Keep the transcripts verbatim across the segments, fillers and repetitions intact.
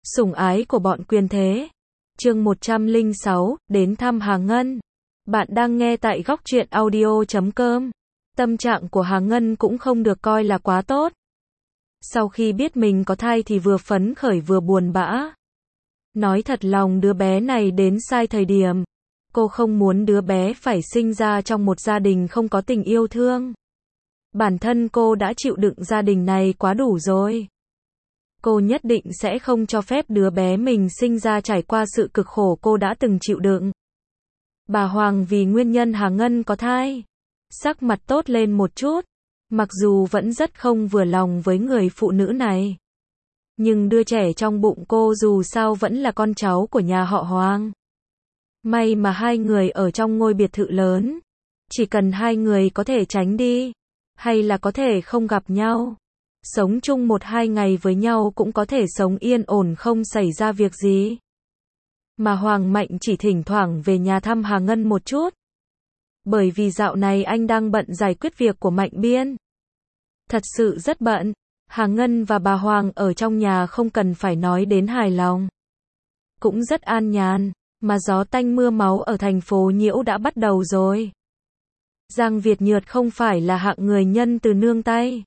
Sủng ái của bọn quyền thế. Chương một trăm lẻ sáu, đến thăm Hà Ngân. Bạn đang nghe tại góc truyện audio chấm com. Tâm trạng của Hà Ngân cũng không được coi là quá tốt. Sau khi biết mình có thai thì vừa phấn khởi vừa buồn bã. Nói thật lòng đứa bé này đến sai thời điểm. Cô không muốn đứa bé phải sinh ra trong một gia đình không có tình yêu thương. Bản thân cô đã chịu đựng gia đình này quá đủ rồi. Cô nhất định sẽ không cho phép đứa bé mình sinh ra trải qua sự cực khổ cô đã từng chịu đựng. Bà Hoàng vì nguyên nhân Hà Ngân có thai, sắc mặt tốt lên một chút, mặc dù vẫn rất không vừa lòng với người phụ nữ này. Nhưng đứa trẻ trong bụng cô dù sao vẫn là con cháu của nhà họ Hoàng. May mà hai người ở trong ngôi biệt thự lớn. Chỉ cần hai người có thể tránh đi, hay là có thể không gặp nhau, sống chung một hai ngày với nhau cũng có thể sống yên ổn không xảy ra việc gì. Mà Hoàng Mạnh chỉ thỉnh thoảng về nhà thăm Hà Ngân một chút. Bởi vì dạo này anh đang bận giải quyết việc của Mạnh Biên. Thật sự rất bận. Hà Ngân và bà Hoàng ở trong nhà không cần phải nói đến hài lòng. Cũng rất an nhàn, mà gió tanh mưa máu ở thành phố Nhiễu đã bắt đầu rồi. Giang Việt Nhược không phải là hạng người nhân từ nương tay.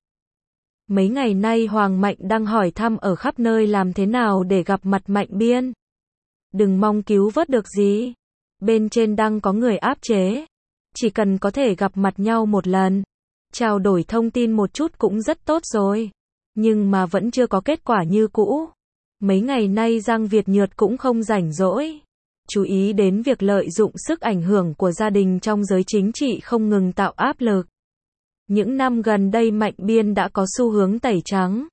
Mấy ngày nay Hoàng Mạnh đang hỏi thăm ở khắp nơi làm thế nào để gặp mặt Mạnh Biên. Đừng mong cứu vớt được gì. Bên trên đang có người áp chế. Chỉ cần có thể gặp mặt nhau một lần, trao đổi thông tin một chút cũng rất tốt rồi. Nhưng mà vẫn chưa có kết quả như cũ. Mấy ngày nay Giang Việt Nhược cũng không rảnh rỗi. Chú ý đến việc lợi dụng sức ảnh hưởng của gia đình trong giới chính trị không ngừng tạo áp lực. Những năm gần đây Mạnh Biên đã có xu hướng tẩy trắng.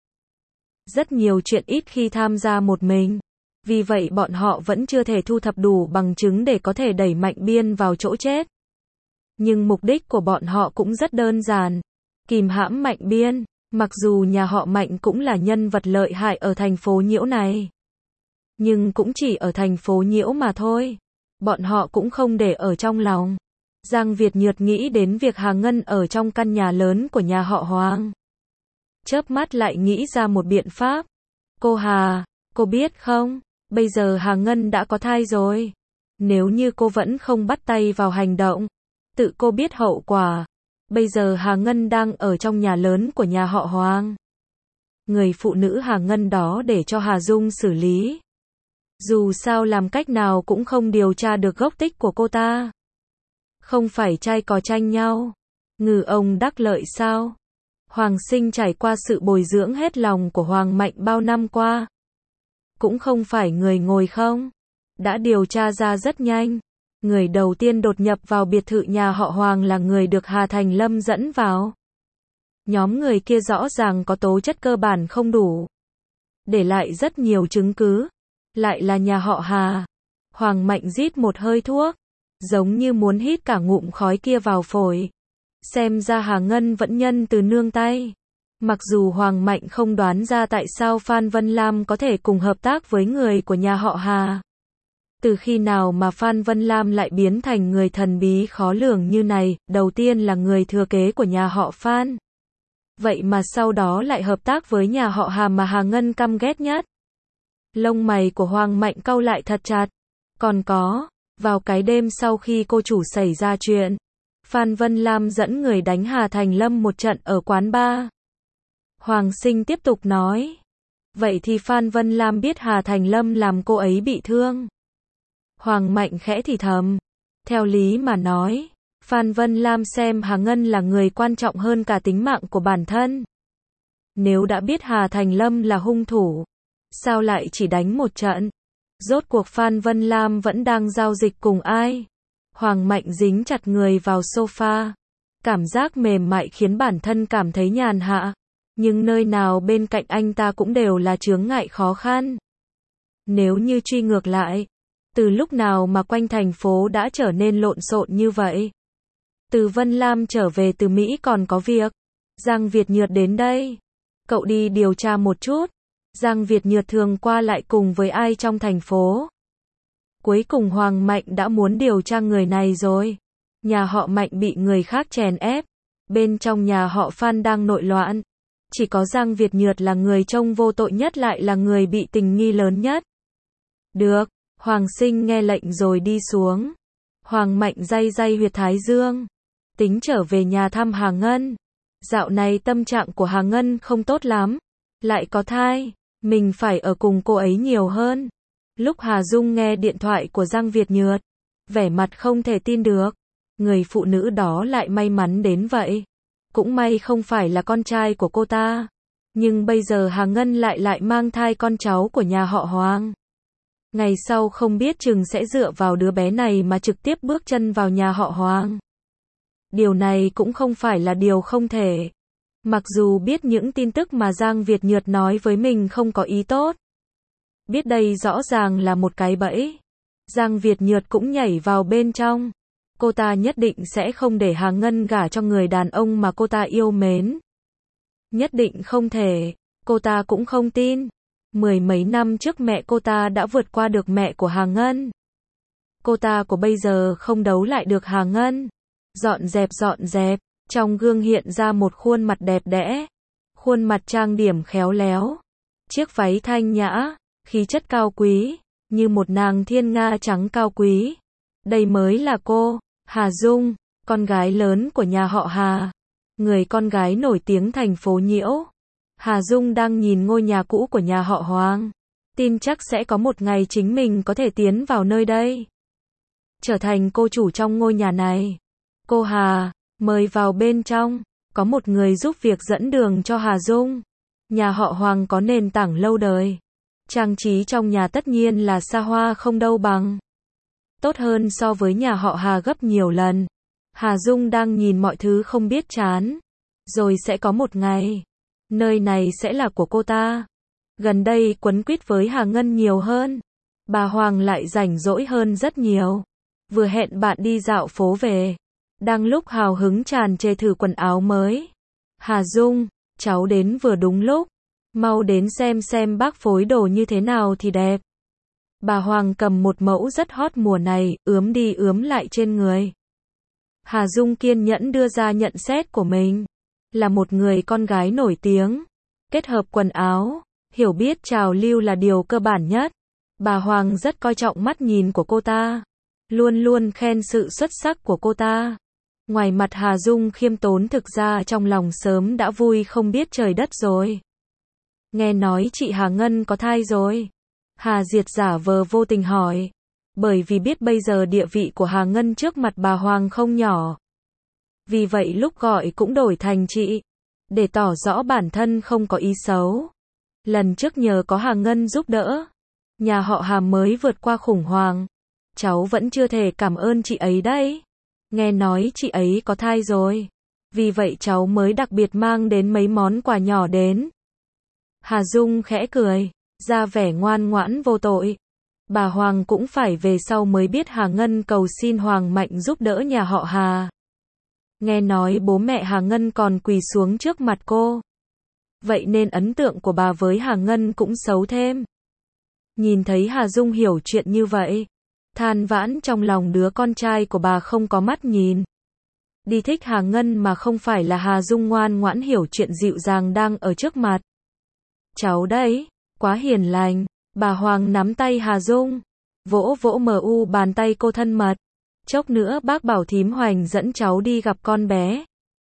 Rất nhiều chuyện ít khi tham gia một mình. Vì vậy bọn họ vẫn chưa thể thu thập đủ bằng chứng để có thể đẩy Mạnh Biên vào chỗ chết. Nhưng mục đích của bọn họ cũng rất đơn giản. Kìm hãm Mạnh Biên. Mặc dù nhà họ Mạnh cũng là nhân vật lợi hại ở thành phố Nhiễu này. Nhưng cũng chỉ ở thành phố Nhiễu mà thôi. Bọn họ cũng không để ở trong lòng. Giang Việt Nhược nghĩ đến việc Hà Ngân ở trong căn nhà lớn của nhà họ Hoàng. Chớp mắt lại nghĩ ra một biện pháp. Cô Hà, cô biết không, bây giờ Hà Ngân đã có thai rồi. Nếu như cô vẫn không bắt tay vào hành động, tự cô biết hậu quả. Bây giờ Hà Ngân đang ở trong nhà lớn của nhà họ Hoàng. Người phụ nữ Hà Ngân đó để cho Hà Dung xử lý. Dù sao làm cách nào cũng không điều tra được gốc tích của cô ta. Không phải trai cò tranh nhau. Ngư ông đắc lợi sao? Hoàng Sinh trải qua sự bồi dưỡng hết lòng của Hoàng Mạnh bao năm qua. Cũng không phải người ngồi không. Đã điều tra ra rất nhanh. Người đầu tiên đột nhập vào biệt thự nhà họ Hoàng là người được Hà Thành Lâm dẫn vào. Nhóm người kia rõ ràng có tố chất cơ bản không đủ. Để lại rất nhiều chứng cứ. Lại là nhà họ Hà. Hoàng Mạnh rít một hơi thuốc. Giống như muốn hít cả ngụm khói kia vào phổi. Xem ra Hà Ngân vẫn nhân từ nương tay. Mặc dù Hoàng Mạnh không đoán ra tại sao Phan Vân Lam có thể cùng hợp tác với người của nhà họ Hà. Từ khi nào mà Phan Vân Lam lại biến thành người thần bí khó lường như này, đầu tiên là người thừa kế của nhà họ Phan. Vậy mà sau đó lại hợp tác với nhà họ Hà mà Hà Ngân căm ghét nhất. Lông mày của Hoàng Mạnh cau lại thật chặt. Còn có, vào cái đêm sau khi cô chủ xảy ra chuyện, Phan Vân Lam dẫn người đánh Hà Thành Lâm một trận ở quán bar. Hoàng Sinh tiếp tục nói. Vậy thì Phan Vân Lam biết Hà Thành Lâm làm cô ấy bị thương. Hoàng Mạnh khẽ thì thầm. Theo lý mà nói, Phan Vân Lam xem Hà Ngân là người quan trọng hơn cả tính mạng của bản thân. Nếu đã biết Hà Thành Lâm là hung thủ, sao lại chỉ đánh một trận? Rốt cuộc Phan Vân Lam vẫn đang giao dịch cùng ai? Hoàng Mạnh dính chặt người vào sofa. Cảm giác mềm mại khiến bản thân cảm thấy nhàn hạ. Nhưng nơi nào bên cạnh anh ta cũng đều là chướng ngại khó khăn. Nếu như truy ngược lại, từ lúc nào mà quanh thành phố đã trở nên lộn xộn như vậy? Từ Vân Lam trở về từ Mỹ còn có việc. Giang Việt Nhược đến đây. Cậu đi điều tra một chút. Giang Việt Nhược thường qua lại cùng với ai trong thành phố. Cuối cùng Hoàng Mạnh đã muốn điều tra người này rồi. Nhà họ Mạnh bị người khác chèn ép. Bên trong nhà họ Phan đang nội loạn. Chỉ có Giang Việt Nhược là người trông vô tội nhất lại là người bị tình nghi lớn nhất. Được, Hoàng Sinh nghe lệnh rồi đi xuống. Hoàng Mạnh day day huyệt thái dương. Tính trở về nhà thăm Hà Ngân. Dạo này tâm trạng của Hà Ngân không tốt lắm. Lại có thai. Mình phải ở cùng cô ấy nhiều hơn. Lúc Hà Dung nghe điện thoại của Giang Việt Nhược, vẻ mặt không thể tin được. Người phụ nữ đó lại may mắn đến vậy. Cũng may không phải là con trai của cô ta. Nhưng bây giờ Hà Ngân lại lại mang thai con cháu của nhà họ Hoàng. Ngày sau không biết chừng sẽ dựa vào đứa bé này mà trực tiếp bước chân vào nhà họ Hoàng. Điều này cũng không phải là điều không thể. Mặc dù biết những tin tức mà Giang Việt Nhược nói với mình không có ý tốt. Biết đây rõ ràng là một cái bẫy. Giang Việt Nhược cũng nhảy vào bên trong. Cô ta nhất định sẽ không để Hà Ngân gả cho người đàn ông mà cô ta yêu mến. Nhất định không thể. Cô ta cũng không tin. Mười mấy năm trước mẹ cô ta đã vượt qua được mẹ của Hà Ngân. Cô ta của bây giờ không đấu lại được Hà Ngân. Dọn dẹp dọn dẹp. Trong gương hiện ra một khuôn mặt đẹp đẽ. Khuôn mặt trang điểm khéo léo. Chiếc váy thanh nhã. Khí chất cao quý. Như một nàng thiên nga trắng cao quý. Đây mới là cô, Hà Dung, con gái lớn của nhà họ Hà. Người con gái nổi tiếng thành phố Nhiễu. Hà Dung đang nhìn ngôi nhà cũ của nhà họ Hoàng. Tin chắc sẽ có một ngày chính mình có thể tiến vào nơi đây. Trở thành cô chủ trong ngôi nhà này. Cô Hà, mời vào bên trong. Có một người giúp việc dẫn đường cho Hà Dung. Nhà họ Hoàng có nền tảng lâu đời. Trang trí trong nhà tất nhiên là xa hoa không đâu bằng. Tốt hơn so với nhà họ Hà gấp nhiều lần. Hà Dung đang nhìn mọi thứ không biết chán. Rồi sẽ có một ngày. Nơi này sẽ là của cô ta. Gần đây quấn quýt với Hà Ngân nhiều hơn. Bà Hoàng lại rảnh rỗi hơn rất nhiều. Vừa hẹn bạn đi dạo phố về. Đang lúc hào hứng tràn trề thử quần áo mới. Hà Dung, cháu đến vừa đúng lúc. Mau đến xem xem bác phối đồ như thế nào thì đẹp. Bà Hoàng cầm một mẫu rất hot mùa này, ướm đi ướm lại trên người. Hà Dung kiên nhẫn đưa ra nhận xét của mình. Là một người con gái nổi tiếng. Kết hợp quần áo, hiểu biết trào lưu là điều cơ bản nhất. Bà Hoàng rất coi trọng mắt nhìn của cô ta. Luôn luôn khen sự xuất sắc của cô ta. Ngoài mặt Hà Dung khiêm tốn thực ra trong lòng sớm đã vui không biết trời đất rồi. Nghe nói chị Hà Ngân có thai rồi. Hà Diệt giả vờ vô tình hỏi. Bởi vì biết bây giờ địa vị của Hà Ngân trước mặt bà Hoàng không nhỏ. Vì vậy lúc gọi cũng đổi thành chị. Để tỏ rõ bản thân không có ý xấu. Lần trước nhờ có Hà Ngân giúp đỡ. Nhà họ Hà mới vượt qua khủng hoảng. Cháu vẫn chưa thể cảm ơn chị ấy đấy. Nghe nói chị ấy có thai rồi. Vì vậy cháu mới đặc biệt mang đến mấy món quà nhỏ đến. Hà Dung khẽ cười. Ra vẻ ngoan ngoãn vô tội. Bà Hoàng cũng phải về sau mới biết Hà Ngân cầu xin Hoàng Mạnh giúp đỡ nhà họ Hà. Nghe nói bố mẹ Hà Ngân còn quỳ xuống trước mặt cô. Vậy nên ấn tượng của bà với Hà Ngân cũng xấu thêm. Nhìn thấy Hà Dung hiểu chuyện như vậy. Than vãn trong lòng đứa con trai của bà không có mắt nhìn. Đi thích Hà Ngân mà không phải là Hà Dung ngoan ngoãn hiểu chuyện dịu dàng đang ở trước mặt. Cháu đấy. Quá hiền lành. Bà Hoàng nắm tay Hà Dung. Vỗ vỗ mờ u bàn tay cô thân mật. Chốc nữa bác bảo thím Hoành dẫn cháu đi gặp con bé.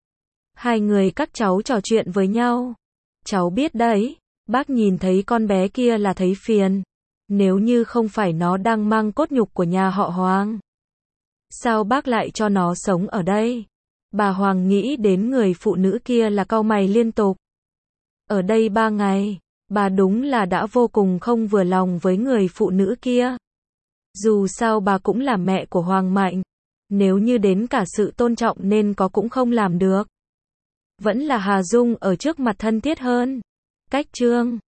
Hai người các cháu trò chuyện với nhau. Cháu biết đấy. Bác nhìn thấy con bé kia là thấy phiền. Nếu như không phải nó đang mang cốt nhục của nhà họ Hoàng. Sao bác lại cho nó sống ở đây? Bà Hoàng nghĩ đến người phụ nữ kia là cau mày liên tục. Ở đây ba ngày. Bà đúng là đã vô cùng không vừa lòng với người phụ nữ kia. Dù sao bà cũng là mẹ của Hoàng Mạnh. Nếu như đến cả sự tôn trọng nên có cũng không làm được. Vẫn là Hà Dung ở trước mặt thân thiết hơn. Cách trương.